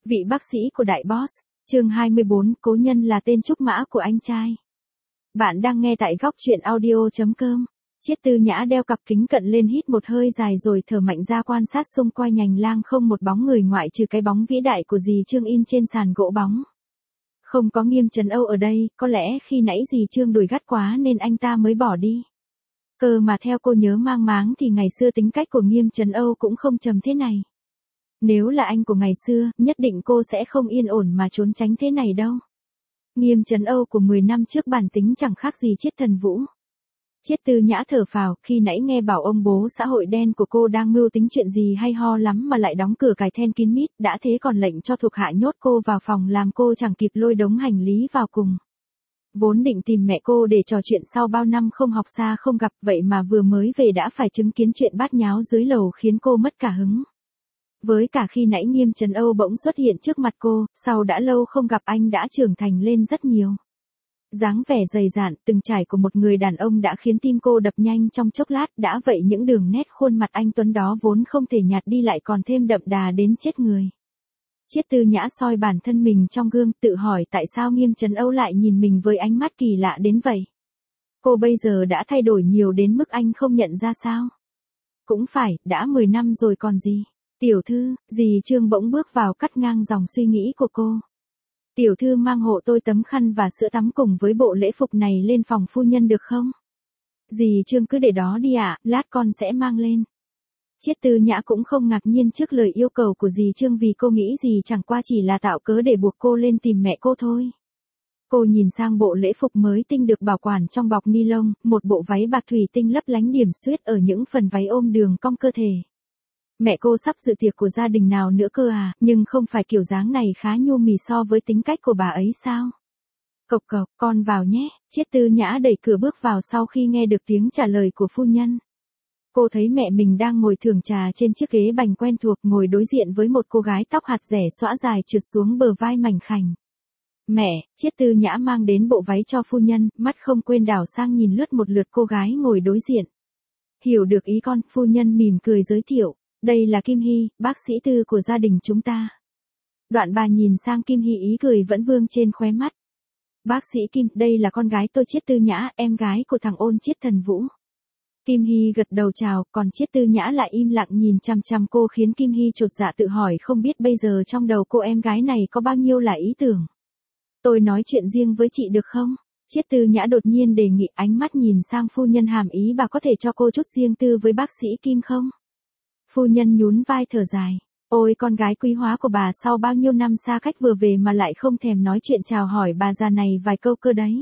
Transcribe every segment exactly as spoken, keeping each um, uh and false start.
Vị bác sĩ của đại boss, chương hai mươi bốn, cố nhân là tên trúc mã của anh trai. Bạn đang nghe tại góc truyện audio.com. Chiết Tư Nhã đeo cặp kính cận lên hít một hơi dài rồi thở mạnh ra quan sát xung quanh hành lang không một bóng người ngoại trừ cái bóng vĩ đại của dì Trương in trên sàn gỗ bóng. Không có Nghiêm Trấn Âu ở đây, có lẽ khi nãy dì Trương đuổi gắt quá nên anh ta mới bỏ đi. Cơ mà theo cô nhớ mang máng thì ngày xưa tính cách của Nghiêm Trấn Âu cũng không trầm thế này. Nếu là anh của ngày xưa, nhất định cô sẽ không yên ổn mà trốn tránh thế này đâu. Nghiêm Trấn Âu của mười năm trước bản tính chẳng khác gì Chiết Thần Vũ. Chiết Tư Nhã thở phào, khi nãy nghe bảo ông bố xã hội đen của cô đang mưu tính chuyện gì hay ho lắm mà lại đóng cửa cài then kín mít, đã thế còn lệnh cho thuộc hạ nhốt cô vào phòng làm cô chẳng kịp lôi đống hành lý vào cùng. Vốn định tìm mẹ cô để trò chuyện sau bao năm không học xa không gặp, vậy mà vừa mới về đã phải chứng kiến chuyện bát nháo dưới lầu khiến cô mất cả hứng. Với cả khi nãy Nghiêm Trấn Âu bỗng xuất hiện trước mặt cô, sau đã lâu không gặp anh đã trưởng thành lên rất nhiều. Dáng vẻ dày dạn, từng trải của một người đàn ông đã khiến tim cô đập nhanh trong chốc lát, đã vậy những đường nét khuôn mặt anh tuấn đó vốn không thể nhạt đi lại còn thêm đậm đà đến chết người. Chiết Tư Nhã soi bản thân mình trong gương, tự hỏi tại sao Nghiêm Trấn Âu lại nhìn mình với ánh mắt kỳ lạ đến vậy. Cô bây giờ đã thay đổi nhiều đến mức anh không nhận ra sao? Cũng phải, đã mười năm rồi còn gì. Tiểu thư, dì Trương bỗng bước vào cắt ngang dòng suy nghĩ của cô. Tiểu thư mang hộ tôi tấm khăn và sữa tắm cùng với bộ lễ phục này lên phòng phu nhân được không? Dì Trương cứ để đó đi ạ, à, lát con sẽ mang lên. Chiết Tư Nhã cũng không ngạc nhiên trước lời yêu cầu của dì Trương vì cô nghĩ dì chẳng qua chỉ là tạo cớ để buộc cô lên tìm mẹ cô thôi. Cô nhìn sang bộ lễ phục mới tinh được bảo quản trong bọc ni lông, một bộ váy bạc thủy tinh lấp lánh điểm xuyết ở những phần váy ôm đường cong cơ thể. Mẹ cô sắp dự tiệc của gia đình nào nữa cơ à, nhưng không phải kiểu dáng này khá nhu mì so với tính cách của bà ấy sao? Cộc cộc, con vào nhé. Chiết Tư Nhã đẩy cửa bước vào sau khi nghe được tiếng trả lời của phu nhân. Cô thấy mẹ mình đang ngồi thưởng trà trên chiếc ghế bành quen thuộc, ngồi đối diện với một cô gái tóc hạt rẻ xõa dài trượt xuống bờ vai mảnh khảnh. Mẹ, Chiết Tư Nhã mang đến bộ váy cho phu nhân, mắt không quên đảo sang nhìn lướt một lượt cô gái ngồi đối diện. Hiểu được ý con, phu nhân mỉm cười giới thiệu. Đây là Kim Hy, bác sĩ tư của gia đình chúng ta. Đoạn bà nhìn sang Kim Hy ý cười vẫn vương trên khóe mắt. Bác sĩ Kim, đây là con gái tôi Chiết Tư Nhã, em gái của thằng ôn Chiết Thần Vũ. Kim Hy gật đầu chào, còn Chiết Tư Nhã lại im lặng nhìn chằm chằm cô khiến Kim Hy chột dạ tự hỏi không biết bây giờ trong đầu cô em gái này có bao nhiêu là ý tưởng. Tôi nói chuyện riêng với chị được không? Chiết Tư Nhã đột nhiên đề nghị, ánh mắt nhìn sang phu nhân hàm ý bà có thể cho cô chút riêng tư với bác sĩ Kim không? Phu nhân nhún vai thở dài. Ôi con gái quý hóa của bà sau bao nhiêu năm xa cách vừa về mà lại không thèm nói chuyện chào hỏi bà già này vài câu cơ đấy.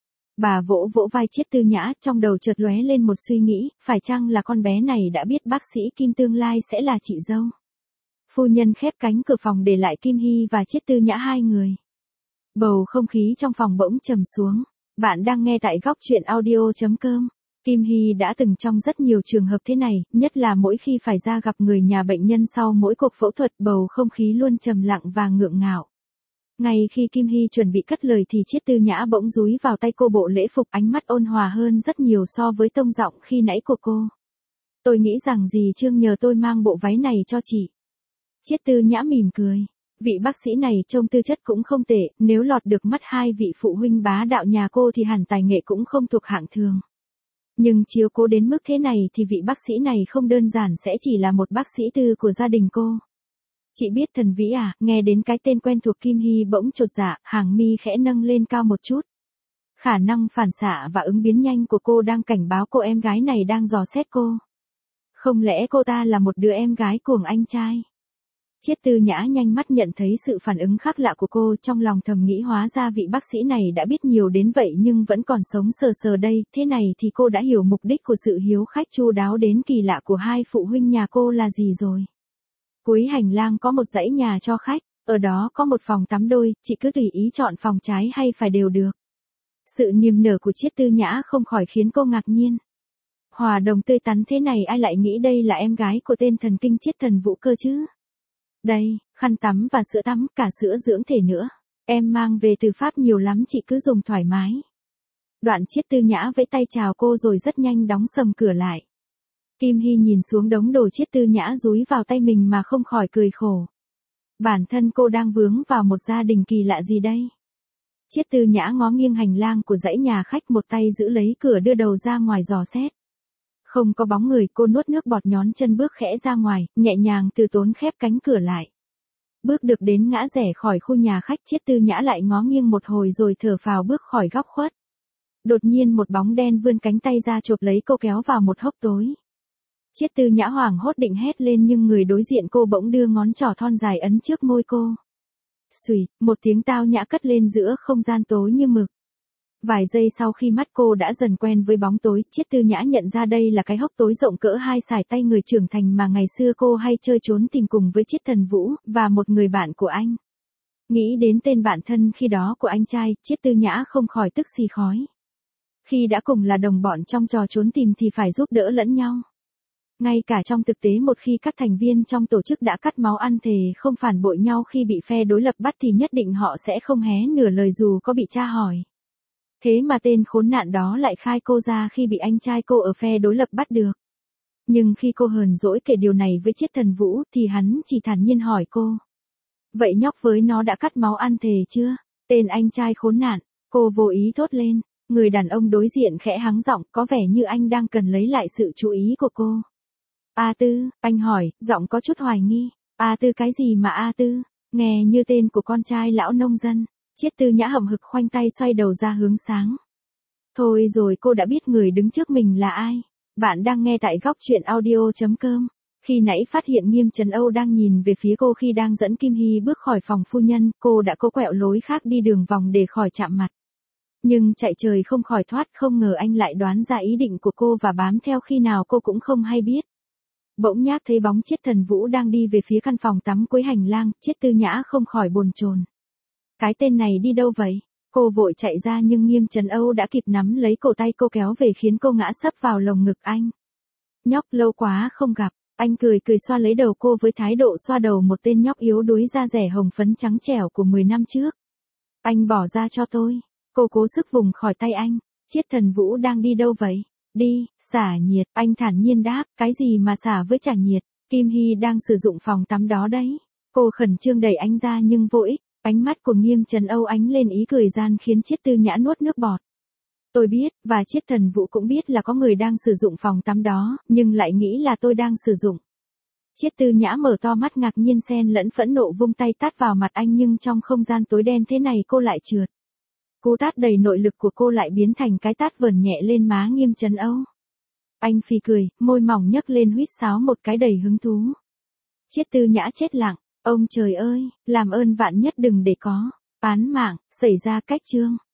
Bà vỗ vỗ vai Chiết Tư Nhã, trong đầu chợt lóe lên một suy nghĩ, phải chăng là con bé này đã biết bác sĩ Kim tương lai sẽ là chị dâu. Phu nhân khép cánh cửa phòng để lại Kim Hy và Chiết Tư Nhã hai người. Bầu không khí trong phòng bỗng trầm xuống. Bạn đang nghe tại góc truyện audio.com. Kim Hy đã từng trong rất nhiều trường hợp thế này, nhất là mỗi khi phải ra gặp người nhà bệnh nhân sau mỗi cuộc phẫu thuật, bầu không khí luôn trầm lặng và ngượng ngạo. Ngay khi Kim Hy chuẩn bị cất lời thì Chiết Tư Nhã bỗng dúi vào tay cô bộ lễ phục, ánh mắt ôn hòa hơn rất nhiều so với tông giọng khi nãy của cô. Tôi nghĩ rằng dì Trương nhờ tôi mang bộ váy này cho chị. Chiết Tư Nhã mỉm cười. Vị bác sĩ này trông tư chất cũng không tệ, nếu lọt được mắt hai vị phụ huynh bá đạo nhà cô thì hẳn tài nghệ cũng không thuộc hạng thường. Nhưng chiếu cố đến mức thế này thì vị bác sĩ này không đơn giản sẽ chỉ là một bác sĩ tư của gia đình cô. Chị biết Thần Vĩ à? Nghe đến cái tên quen thuộc Kim Hy bỗng chột dạ, hàng mi khẽ nâng lên cao một chút. Khả năng phản xạ và ứng biến nhanh của cô đang cảnh báo cô em gái này đang dò xét cô. Không lẽ cô ta là một đứa em gái cuồng anh trai? Chiết Tư Nhã nhanh mắt nhận thấy sự phản ứng khác lạ của cô, trong lòng thầm nghĩ hóa ra vị bác sĩ này đã biết nhiều đến vậy nhưng vẫn còn sống sờ sờ đây, thế này thì cô đã hiểu mục đích của sự hiếu khách chu đáo đến kỳ lạ của hai phụ huynh nhà cô là gì rồi. Cuối hành lang có một dãy nhà cho khách, ở đó có một phòng tắm đôi, chị cứ tùy ý chọn phòng trái hay phải đều được. Sự niềm nở của Chiết Tư Nhã không khỏi khiến cô ngạc nhiên. Hòa đồng tươi tắn thế này ai lại nghĩ đây là em gái của tên thần kinh Chiết Thần Vũ cơ chứ? Đây, khăn tắm và sữa tắm, cả sữa dưỡng thể nữa. Em mang về từ Pháp nhiều lắm chị cứ dùng thoải mái. Đoạn Chiết Tư Nhã vẫy tay chào cô rồi rất nhanh đóng sầm cửa lại. Kim Hy nhìn xuống đống đồ Chiết Tư Nhã dúi vào tay mình mà không khỏi cười khổ. Bản thân cô đang vướng vào một gia đình kỳ lạ gì đây? Chiết Tư Nhã ngó nghiêng hành lang của dãy nhà khách, một tay giữ lấy cửa đưa đầu ra ngoài dò xét. Không có bóng người, cô nuốt nước bọt nhón chân bước khẽ ra ngoài, nhẹ nhàng từ tốn khép cánh cửa lại. Bước được đến ngã rẽ khỏi khu nhà khách, Chiết Tư Nhã lại ngó nghiêng một hồi rồi thở phào bước khỏi góc khuất. Đột nhiên một bóng đen vươn cánh tay ra chộp lấy cô kéo vào một hốc tối. Chiết Tư Nhã hoảng hốt định hét lên nhưng người đối diện cô bỗng đưa ngón trỏ thon dài ấn trước môi cô. Xùy, một tiếng tao nhã cất lên giữa không gian tối như mực. Vài giây sau khi mắt cô đã dần quen với bóng tối, Chiết Tư Nhã nhận ra đây là cái hốc tối rộng cỡ hai sải tay người trưởng thành mà ngày xưa cô hay chơi trốn tìm cùng với Chiết Thần Vũ, và một người bạn của anh. Nghĩ đến tên bạn thân khi đó của anh trai, Chiết Tư Nhã không khỏi tức xì khói. Khi đã cùng là đồng bọn trong trò trốn tìm thì phải giúp đỡ lẫn nhau. Ngay cả trong thực tế, một khi các thành viên trong tổ chức đã cắt máu ăn thề không phản bội nhau khi bị phe đối lập bắt thì nhất định họ sẽ không hé nửa lời dù có bị tra hỏi. Thế mà tên khốn nạn đó lại khai cô ra khi bị anh trai cô ở phe đối lập bắt được. Nhưng khi cô hờn dỗi kể điều này với Chiết Thần Vũ thì hắn chỉ thản nhiên hỏi cô. Vậy nhóc với nó đã cắt máu ăn thề chưa? Tên anh trai khốn nạn, cô vô ý thốt lên. Người đàn ông đối diện khẽ hắng giọng, có vẻ như anh đang cần lấy lại sự chú ý của cô. A Tư, anh hỏi, giọng có chút hoài nghi. A Tư cái gì mà A Tư? Nghe như tên của con trai lão nông dân. Chiết Tư Nhã hậm hực khoanh tay xoay đầu ra hướng sáng. Thôi rồi, cô đã biết người đứng trước mình là ai. Bạn đang nghe tại góc truyện audio chấm com. Khi nãy phát hiện Nghiêm Trấn Âu đang nhìn về phía cô khi đang dẫn Kim Hy bước khỏi phòng phu nhân, cô đã cố quẹo lối khác đi đường vòng để khỏi chạm mặt. Nhưng chạy trời không khỏi thoát, không ngờ anh lại đoán ra ý định của cô và bám theo khi nào cô cũng không hay biết. Bỗng nhác thấy bóng Chiết Thần Vũ đang đi về phía căn phòng tắm cuối hành lang, Chiết Tư Nhã không khỏi bồn chồn. Cái tên này đi đâu vậy? Cô vội chạy ra nhưng Nghiêm Trấn Âu đã kịp nắm lấy cổ tay cô kéo về khiến cô ngã sấp vào lồng ngực anh. Nhóc, lâu quá không gặp. Anh cười cười xoa lấy đầu cô với thái độ xoa đầu một tên nhóc yếu đuối da rẻ hồng phấn trắng trẻo của mười năm trước. Anh bỏ ra cho tôi. Cô cố sức vùng khỏi tay anh. Chiết Thần Vũ đang đi đâu vậy? Đi, xả nhiệt. Anh thản nhiên đáp, cái gì mà xả với trả nhiệt? Kim Hy đang sử dụng phòng tắm đó đấy. Cô khẩn trương đẩy anh ra nhưng vô ích. Ánh mắt của Nghiêm Trấn Âu ánh lên ý cười gian khiến Chiết Tư Nhã nuốt nước bọt. Tôi biết, và Chiết Thần Vũ cũng biết là có người đang sử dụng phòng tắm đó, nhưng lại nghĩ là tôi đang sử dụng. Chiết Tư Nhã mở to mắt ngạc nhiên xen lẫn phẫn nộ vung tay tát vào mặt anh, nhưng trong không gian tối đen thế này cô lại trượt. Cú tát đầy nội lực của cô lại biến thành cái tát vờn nhẹ lên má Nghiêm Trấn Âu. Anh phì cười, môi mỏng nhấc lên huýt sáo một cái đầy hứng thú. Chiết Tư Nhã chết lặng, ông trời ơi, làm ơn vạn nhất đừng để có án mạng xảy ra cách chương.